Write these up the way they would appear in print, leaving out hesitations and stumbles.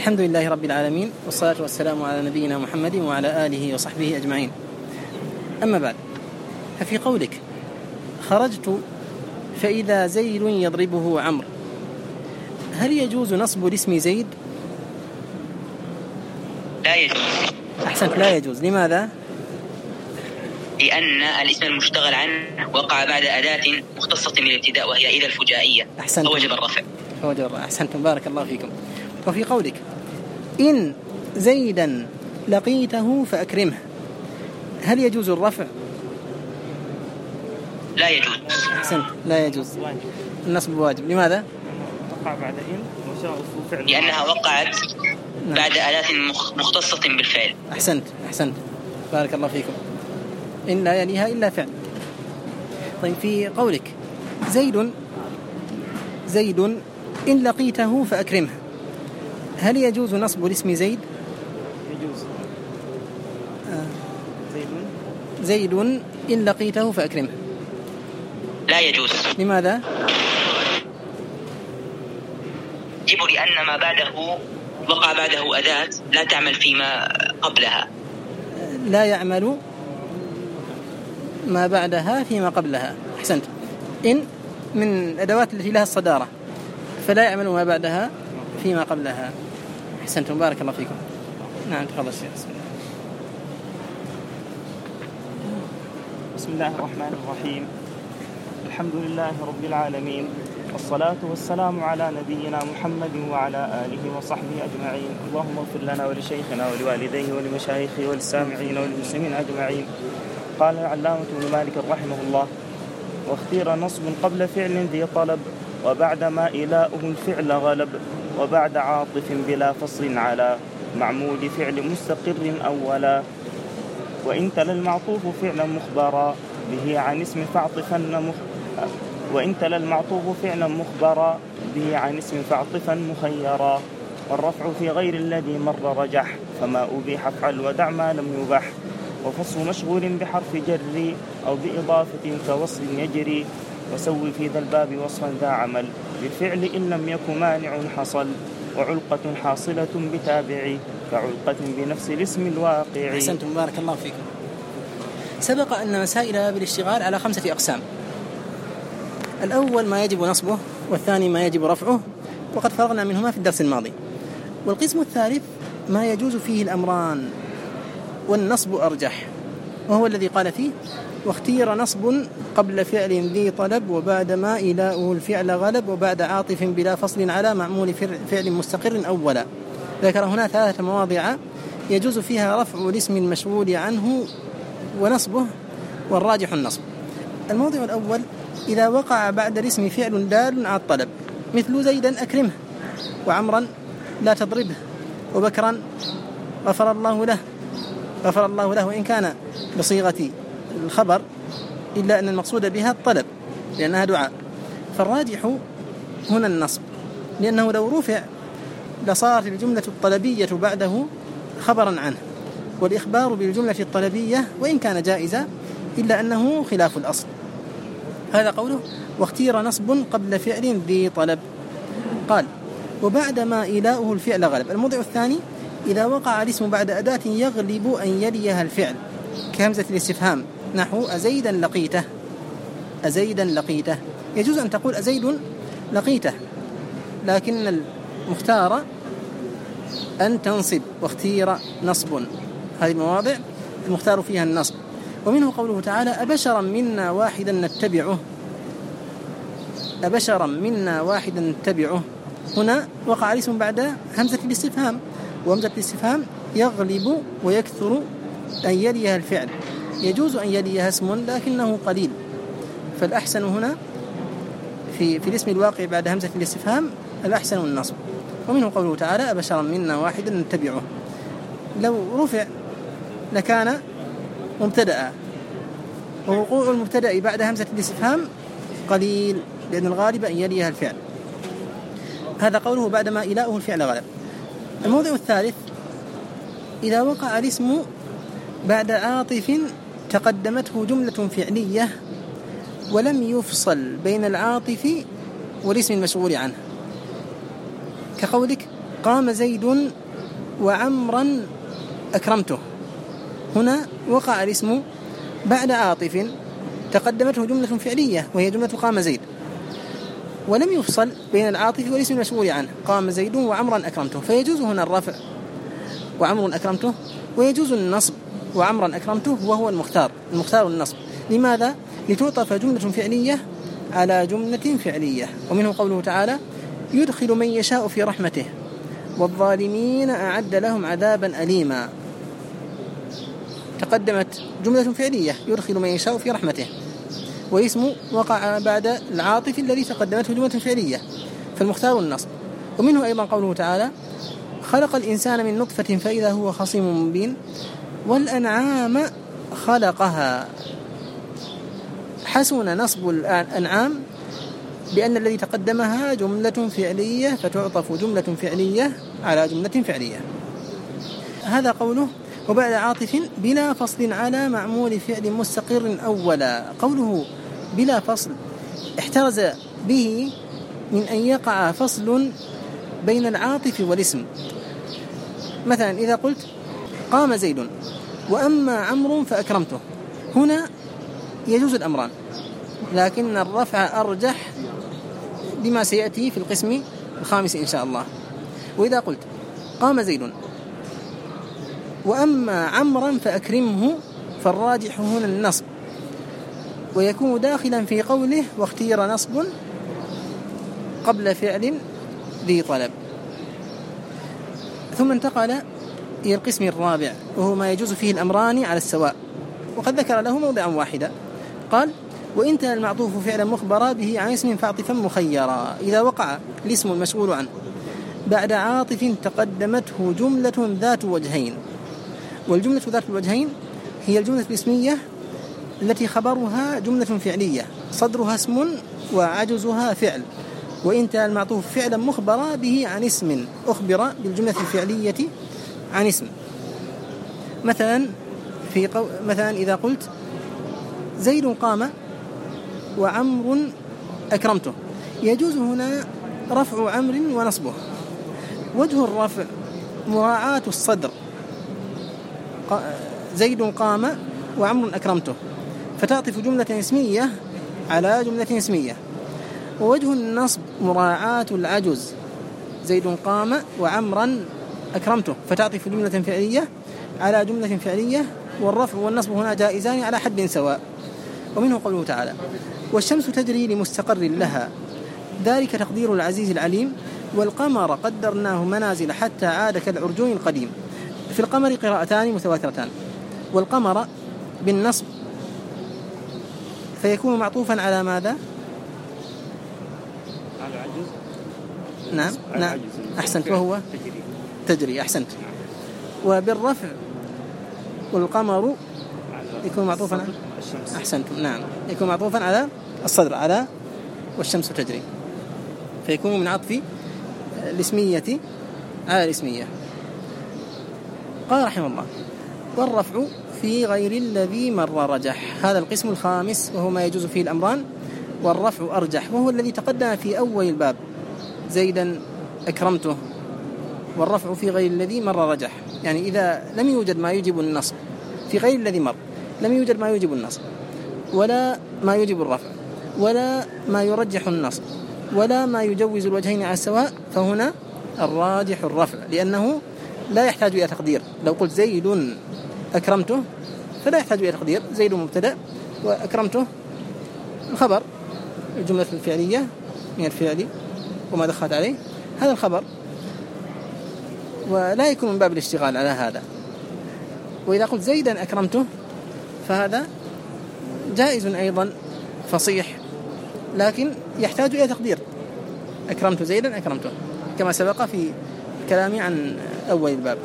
الحمد لله رب العالمين، والصلاة والسلام على نبينا محمد وعلى آله وصحبه أجمعين. أما بعد، ففي قولك خرجت فإذا زيد يضربه عمرو، هل يجوز نصب الاسم زيد؟ لا يجوز. أحسنت، لا يجوز. لماذا؟ لأن الاسم المشتغل عنه وقع بعد أداة مختصة من الابتداء وهي إذا الفجائية، فوجب الرفع. أحسنتم، بارك الله فيكم. وفي قولك إن زيدا لقيته فأكرمه، هل يجوز الرفع؟ لا يجوز. أحسنت، لا يجوز. النصب واجب. لماذا؟ وقع بعد إن لأنها وقعت بعد أداة مختصة بالفعل. أحسنت، بارك الله فيكم. إن لا يليها إلا فعل. طيب، في قولك زيد إن لقيته فأكرمه، هل يجوز نصب الاسم زيد؟ يجوز. زيد إن لقيته فأكرمه، لا يجوز. لماذا؟ يجب لأن ما بعده وقع بعده أداة لا تعمل فيما قبلها. لا يعمل ما بعدها فيما قبلها. أحسنت. إن من الأدوات التي لها الصدارة، فلا يعمل ما بعدها فيما قبلها. أحسنتم، بارك الله فيكم. نعم، تفضل الشيخ. بسم الله الرحمن الرحيم. الحمد لله رب العالمين، والصلاة والسلام على نبينا محمد وعلى آله وصحبه أجمعين. اللهم اغفر لنا ولشيخنا ولوالديه ولمشايخه وللسامعين وللمسلمين أجمعين. قال العلامة ابن مالك رحمه الله: واختير نصب قبل فعل ذي طلب، وبعد ما إلاؤه الفعل غلب، وبعد عاطف بلا فصل على معمول فعل مستقر أولا. وإن تلا المعطوف فعلا مخبرا به عن اسم فاعطفا مخيرا، والرفع في غير الذي مر رجح، فما أبيح افعل ودع ما لم يبح. وفصل مشغول بحرف جر أو بإضافة كوصل يجري، وسوي في ذا الباب وصفا ذا عمل بالفعل إن لم يكن مانع حصل. وعلقة حاصلة بتابع كعلقة بنفس الاسم الواقع. أحسنتم، بارك الله فيكم. سبق أن مسائل بالاشتغال على 5 أقسام. الأول ما يجب نصبه، والثاني ما يجب رفعه، وقد فرغنا منهما في الدرس الماضي. والقسم الثالث ما يجوز فيه الأمران، والنصب أرجح، وهو الذي قال فيه: واختير نصب قبل فعل ذي طلب، وبعد ما إلاؤه الفعل غلب، وبعد عاطف بلا فصل على معمول فعل مستقر أولا. ذكر هنا 3 مواضع يجوز فيها رفع الاسم المشغول عنه ونصبه، والراجح النصب. الموضع الأول: إذا وقع بعد الاسم فعل دال على الطلب، مثل زيدا أكرمه، وعمرا لا تضربه، وبكرا غفر الله له، وإن كان بصيغة الخبر إلا أن المقصود بها الطلب لأنها دعاء. فالراجح هنا النصب، لأنه لو رفع لصارت الجملة الطلبية بعده خبرا عنه، والإخبار بالجملة الطلبية وإن كان جائزا إلا أنه خلاف الأصل. هذا قوله: واختير نصب قبل فعل ذي طلب. قال: وبعد ما إلاؤه الفعل غلب. الموضع الثاني: إذا وقع الاسم بعد أداة يغلب أن يليها الفعل، كهمزة الاستفهام، نحو أزيدا لقيته. يجوز أن تقول أزيد لقيته، لكن المختار أن تنصب. واختير نصب، هذه المواضع المختار فيها النصب. ومنه قوله تعالى: أبشرا منا واحدا نتبعه. هنا وقع الاسم بعد همزة الاستفهام، وهمزة الاستفهام يغلب ويكثر أن يليها الفعل. يجوز أن يليها اسم لكنه قليل، فالأحسن هنا في الاسم الواقع بعد همزة الاستفهام الأحسن النصب. ومنه قوله تعالى: أبشرا منا واحدا نتبعه. لو رفع لكان مبتدأ، ووقوع المبتدأ بعد همزة الاستفهام قليل، لأن الغالب أن يليها الفعل. هذا قوله: بعد ما إلاؤه الفعل غلب. الموضع الثالث: إذا وقع الاسم بعد عاطف تقدمته جملة فعلية ولم يفصل بين العاطف والاسم المشغول عنه، كقولك: قام زيد وعمرا أكرمته، هنا وقع الاسم بعد عاطف تقدمته جملة فعلية وهي جملة قام زيد، ولم يفصل بين العاطف والاسم المشغول عنه، قام زيد وعمرا أكرمته، فيجوز هنا الرفع وعمر أكرمته، ويجوز النصب وعمرا أكرمته، وهو المختار النصب. لماذا؟ لتعطف جملة فعلية على جملة فعلية. ومنه قوله تعالى: يدخل من يشاء في رحمته والظالمين أعد لهم عذابا أليما. تقدمت جملة فعلية يدخل من يشاء في رحمته، واسم وقع بعد العاطف الذي تقدمته جملة فعلية، فالمختار النصب. ومنه أيضا قوله تعالى: خلق الإنسان من نطفة فإذا هو خصيم مبين والأنعام خلقها. حسن نصب الأنعام بأن الذي تقدمها جملة فعلية فتعطف جملة فعلية على جملة فعلية. هذا قوله وبعد عاطف بلا فصل على معمول فعل مستقر أولا. قوله بلا فصل احترز به من أن يقع فصل بين العاطف والاسم. مثلا إذا قلت قام زيد وأما عمرو فأكرمته، هنا يجوز الأمران، لكن الرفع أرجح بما سيأتي في القسم الخامس إن شاء الله. وإذا قلت قام زيد وأما عمرا فأكرمه، فالراجح هنا النصب، ويكون داخلا في قوله واختير نصب قبل فعل ذي طلب. ثم انتقل إلى القسم الرابع، وهو ما يجوز فيه الأمران على السواء، وقد ذكر له موضعا واحدا. قال: وإن كان المعطوف فعلا مخبرا به عن اسم فاعطفا مخيرا. إذا وقع الاسم المشغول عنه بعد عاطف تقدمته جملة ذات وجهين، والجملة ذات الوجهين هي الجملة الاسمية التي خبرها جملة فعلية صدرها اسم وعجزها فعل، وإن كان المعطوف فعلا مخبرا به عن اسم أخبر بالجملة الفعلية عن اسم. مثلا إذا قلت زيد قام وعمر أكرمته، يجوز هنا رفع عمر ونصبه. وجه الرفع مراعاة الصدر، زيد قام وعمر أكرمته، فتعطف جملة اسمية على جملة اسمية. ووجه النصب مراعاة العجز، زيد قام وعمرا أكرمته، فتعطف جملة فعلية على جملة فعلية، والرفع والنصب هنا جائزان على حد سواء. ومنه قوله تعالى: والشمس تجري لمستقر لها ذلك تقدير العزيز العليم والقمر قدرناه منازل حتى عاد كالعرجون القديم. في القمر قراءتان متواترتان، والقمر بالنصب فيكون معطوفا على ماذا؟ على عجز. نعم أحسنت، وهو تجري. أحسنت. وبالرفع والقمر يكون معطوفا على الشمس. أحسنت. نعم، يكون معطوفا على الصدر، على والشمس تجري، فيكون من عطف الاسمية على الاسمية. قال رحمه الله: والرفع في غير الذي مر رجح. هذا القسم الخامس، وهو ما يجوز فيه الأمران، والرفع أرجح، وهو الذي تقدم في أول الباب: زيدا أكرمته. والرفع في غير الذي مر رجح، يعني إذا لم يوجد ما يوجب النصب في غير الذي مر، لم يوجد ما يوجب النصب ولا ما يوجب الرفع ولا ما يرجح النصب ولا ما يجوز الوجهين على السواء، فهنا الراجح الرفع، لأنه لا يحتاج إلى تقدير. لو قلت زيد أكرمته فلا يحتاج إلى تقدير، زيد مبتدأ وأكرمته الخبر، الجملة الفعلية من الفعل وما دخلت عليه، هذا الخبر، ولا يكون من باب الاشتغال على هذا. وإذا قلت زيدا أكرمته فهذا جائز أيضا فصيح، لكن يحتاج إلى تقدير: أكرمت زيدا أكرمته، كما سبق في كلامي عن أول الباب.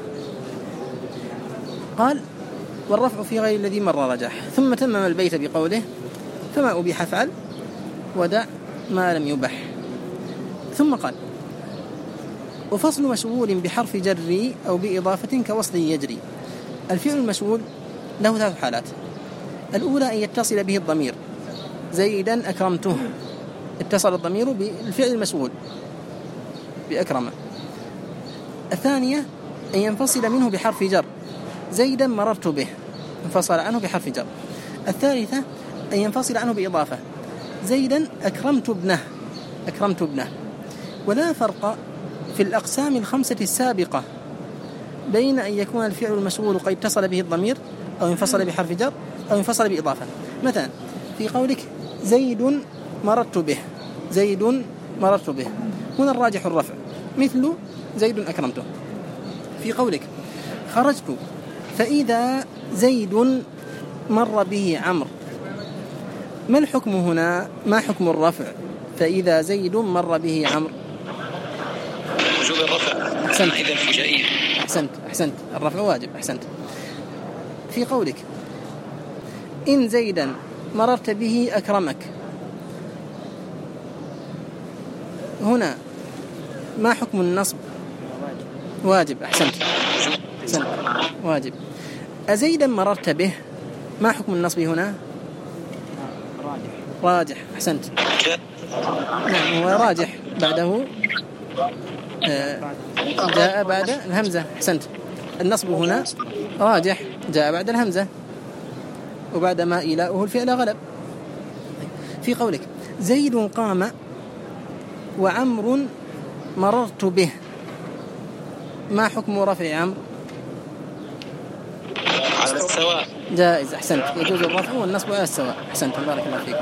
قال: والرفع في غير الذي مر رجح. ثم تمم البيت بقوله: فما أبيح فعل ودع ما لم يبح. ثم قال: وفصل مشغول بحرف جر أو بإضافة كوصل يجري. الفعل المشغول له 3 حالات. الأولى أن يتصل به الضمير: زيدا أكرمته، اتصل الضمير بالفعل المشغول بأكرمه. الثانية أن ينفصل منه بحرف جر، زيدا مررت به، انفصل عنه بحرف جر. الثالثة أن ينفصل عنه بإضافة، زيدا أكرمت ابنه. ولا فرق في الأقسام الخمسة السابقة بين أن يكون الفعل المشغول قد اتصل به الضمير أو انفصل بحرف جر أو انفصل بإضافة. مثلا في قولك زيد مررت به، هنا الراجح الرفع، مثل زيد أكرمته. في قولك خرجت فإذا زيد مر به عمرو، ما الحكم هنا؟ ما حكم الرفع فإذا زيد مر به عمرو؟ وجوب الرفع. أحسنت. إذا الفجائية. أحسنت، الرفع واجب. أحسنت. في قولك إن زيدا مررت به أكرمك، هنا ما حكم النصب؟ واجب. أحسنت، واجب. أزيدا مررت به، ما حكم النصب هنا؟ راجح. أحسنت. نعم، هو راجح، بعده جاء بعد الهمزة. أحسنت. النصب هنا راجح، جاء بعد الهمزة، وبعد ما إيلاؤه الفعل غلب. في قولك زيد قام وعمر مررت به، ما حكم رفع عمرو؟ على السواء. جائز. أحسنت، يجوز الرفع والنصب على السواء. أحسنت، بارك الله فيك.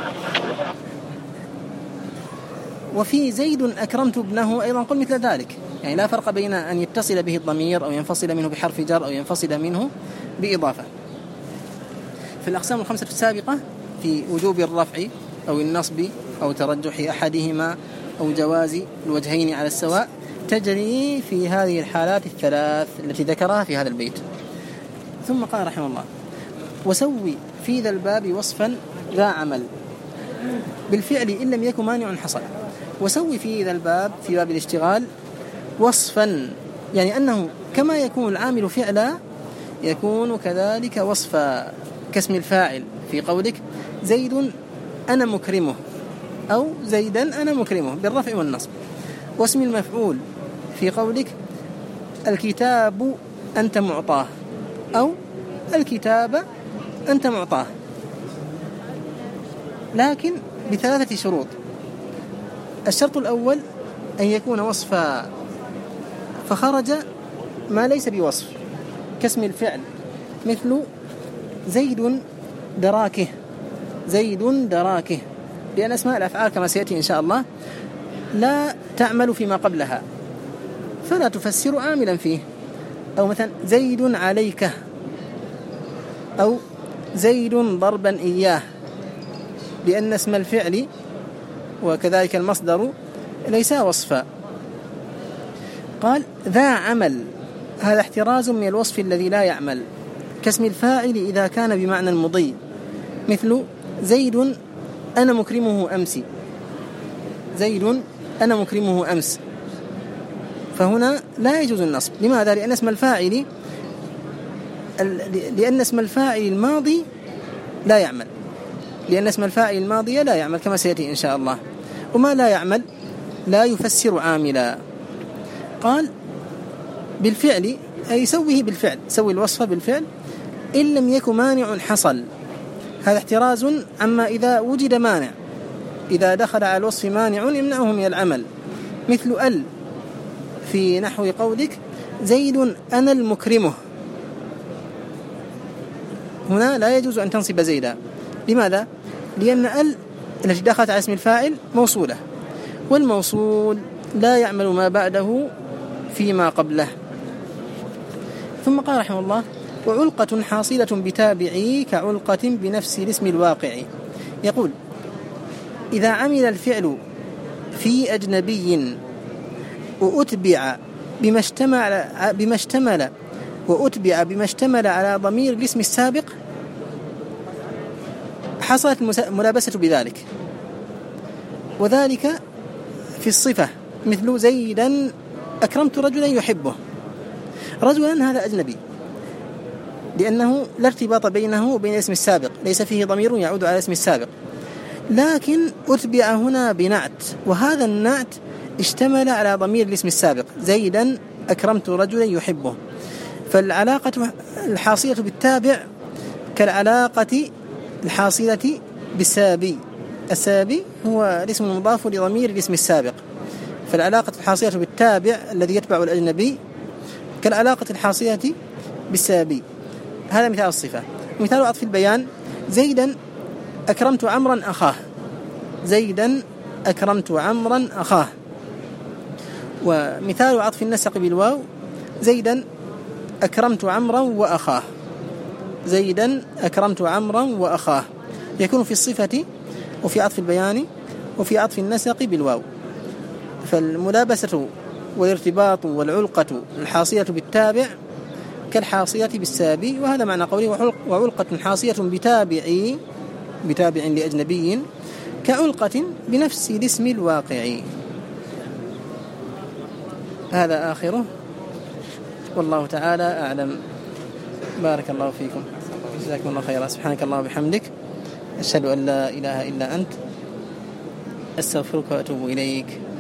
وفي زيد أكرمت ابنه أيضا قل مثل ذلك، يعني لا فرق بين أن يتصل به الضمير أو ينفصل منه بحرف جر أو ينفصل منه بإضافة. في الأقسام الخمسة السابقة في وجوب الرفع أو النصب أو ترجح أحدهما أو جواز الوجهين على السواء تجري في هذه الحالات الثلاث التي ذكرها في هذا البيت. ثم قال رحمه الله وسوي في ذا الباب وصفا ذا عمل بالفعل إن لم يكن مانع حصل. وسوي في ذا الباب في باب الاشتغال وصفا، يعني أنه كما يكون العامل فعلا يكون كذلك وصفا، كاسم الفاعل في قولك زيد أنا مكرمه أو زيدا أنا مكرمه بالرفع والنصب. واسم المفعول في قولك الكتاب أنت معطاه أو الكتاب أنت معطاه، لكن بثلاثة شروط. الشرط الأول أن يكون وصفا فخرج ما ليس بوصف، كاسم الفعل مثل زيد دراكه، لأن أسماء الأفعال كما سيأتي إن شاء الله لا تعمل فيما قبلها فلا تفسر عاملا فيه. أو مثلا زيد عليك أو زيد ضربا إياه، لأن اسم الفعل وكذلك المصدر ليس وصفا. قال ذا عمل، هذا احتراز من الوصف الذي لا يعمل، كاسم الفاعل إذا كان بمعنى المضي، مثل زيد أنا مكرمه أمس، زيد أنا مكرمه أمس، فهنا لا يجوز النصب. لماذا؟ لأن اسم الفاعل الماضي لا يعمل، لأن اسم الفاعل الماضي لا يعمل كما سيأتي إن شاء الله، وما لا يعمل لا يفسر عاملا. قال بالفعل أي سويه بالفعل، سوي الوصف بالفعل إن لم يكن مانع حصل. هذا احتراز عما إذا وجد مانع، إذا دخل على الوصف مانع يمنعه من العمل، مثل ال في نحو قولك زيد أنا المكرمه، هنا لا يجوز أن تنصب زيدا. لماذا؟ لأن ال التي دخلت على اسم الفاعل موصولة، والموصول لا يعمل ما بعده فيما قبله. ثم قال رحمه الله وعلقة حاصلة بتابعي كعلقة بنفس الاسم الواقع. يقول إذا عمل الفعل في أجنبي وأتبع بما اشتمل على ضمير الاسم السابق حصلت ملابسة بذلك، وذلك في الصفة مثل زيدا أكرمت رجلا يحبه. رجلا هذا أجنبي لأنه لا ارتباط بينه وبين الاسم السابق، ليس فيه ضمير يعود على الاسم السابق، لكن أتبع هنا بنعت، وهذا النعت اشتمل على ضمير الاسم السابق زيدا أكرمت رجلا يحبه. فالعلاقة الحاصلة بالتابع كالعلاقة الحاصلة بالسابي. السابي هو الاسم المضاف لضمير الاسم السابق، فالعلاقة الحاصلة بالتابع الذي يتبع الأجنبي كالعلاقة الحاصلة بالسابي. هذا مثال الصفة. مثال عطف البيان: زيدا أكرمت عمرا أخاه. زيدا أكرمت عمرا أخاه. ومثال عطف النسق بالواو: زيدا أكرمت عمرا وأخاه. زيدا أكرمت عمرا وأخاه. يكون في الصفة وفي عطف البيان وفي عطف النسق بالواو. فالملابسة والارتباط والعلقة الحاصلة بالتابع كالحاصلة بالسابي. وهذا معنى قوله: وعلقة حاصلة بتابع لأجنبي كعلقة بنفس الاسم الواقعي. هذا آخره، والله تعالى أعلم. بارك الله فيكم، جزاكم الله خيرا. سبحانك الله وبحمدك، أشهد أن لا إله إلا أنت، أستغفرك وأتوب إليك.